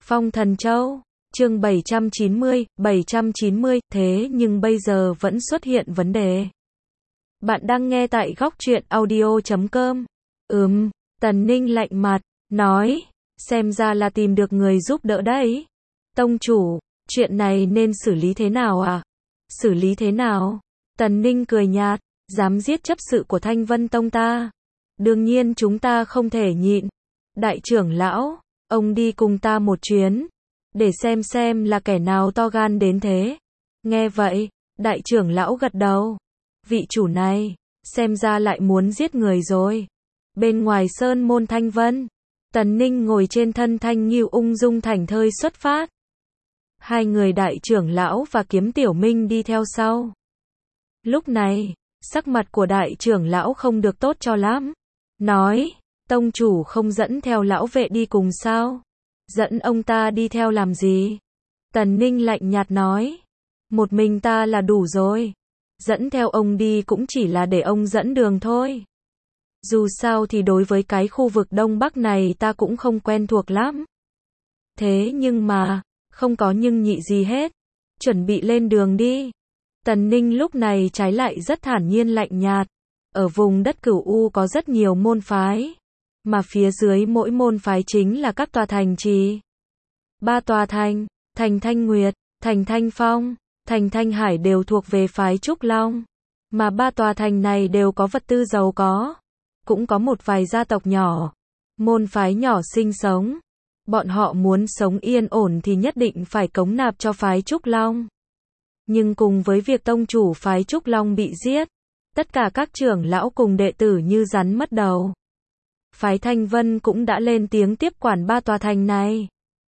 Phong Thần Châu, chương 790, thế nhưng bây giờ vẫn xuất hiện vấn đề. Bạn đang nghe tại góc truyện audio.com. Tần Ninh lạnh mặt, nói, xem ra là tìm được người giúp đỡ đấy. Tông chủ, chuyện này nên xử lý thế nào à? Xử lý thế nào? Tần Ninh cười nhạt, dám giết chấp sự của Thanh Vân Tông ta. Đương nhiên chúng ta không thể nhịn. Đại trưởng lão, ông đi cùng ta một chuyến, để xem là kẻ nào to gan đến thế. Nghe vậy, đại trưởng lão gật đầu. Vị chủ này, xem ra lại muốn giết người rồi. Bên ngoài sơn môn Thanh Vân, Tần Ninh ngồi trên thân Thanh Nghiêu ung dung thảnh thơi xuất phát. Hai người đại trưởng lão và Kiếm Tiểu Minh đi theo sau. Lúc này, sắc mặt của đại trưởng lão không được tốt cho lắm. Nói, tông chủ không dẫn theo lão vệ đi cùng sao? Dẫn ông ta đi theo làm gì? Tần Ninh lạnh nhạt nói, một mình ta là đủ rồi. Dẫn theo ông đi cũng chỉ là để ông dẫn đường thôi. Dù sao thì đối với cái khu vực Đông Bắc này ta cũng không quen thuộc lắm. Thế nhưng mà, không có nhưng nhị gì hết. Chuẩn bị lên đường đi. Tần Ninh lúc này trái lại rất thản nhiên lạnh nhạt. Ở vùng đất Cửu U có rất nhiều môn phái. Mà phía dưới mỗi môn phái chính là các tòa thành trì. 3 tòa thành, thành Thanh Nguyệt, thành Thanh Phong, thành Thanh Hải đều thuộc về phái Trúc Long. Mà 3 tòa thành này đều có vật tư giàu có. Cũng có một vài gia tộc nhỏ, môn phái nhỏ sinh sống. Bọn họ muốn sống yên ổn thì nhất định phải cống nạp cho phái Trúc Long. Nhưng cùng với việc tông chủ phái Trúc Long bị giết, tất cả các trưởng lão cùng đệ tử như rắn mất đầu. Phái Thanh Vân cũng đã lên tiếng tiếp quản 3 tòa thành này.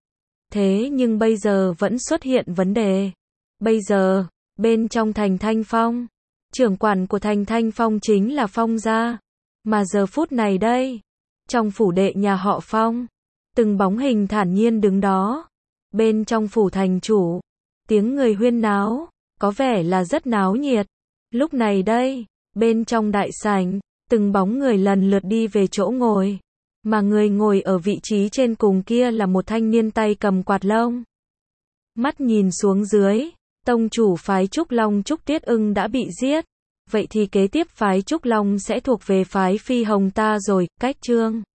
Thế nhưng bây giờ vẫn xuất hiện vấn đề. Bây giờ, bên trong thành Thanh Phong, trưởng quản của thành Thanh Phong chính là Phong gia. Mà giờ phút này đây, trong phủ đệ nhà họ Phong, từng bóng hình thản nhiên đứng đó. Bên trong phủ thành chủ, tiếng người huyên náo, có vẻ là rất náo nhiệt. Lúc này đây, bên trong đại sảnh, từng bóng người lần lượt đi về chỗ ngồi. Mà người ngồi ở vị trí trên cùng kia là một thanh niên tay cầm quạt lông. Mắt nhìn xuống dưới, tông chủ phái Trúc Long Trúc Tiết Ưng đã bị giết. Vậy thì kế tiếp phái Trúc Long sẽ thuộc về phái Phi Hồng ta rồi, cách chương.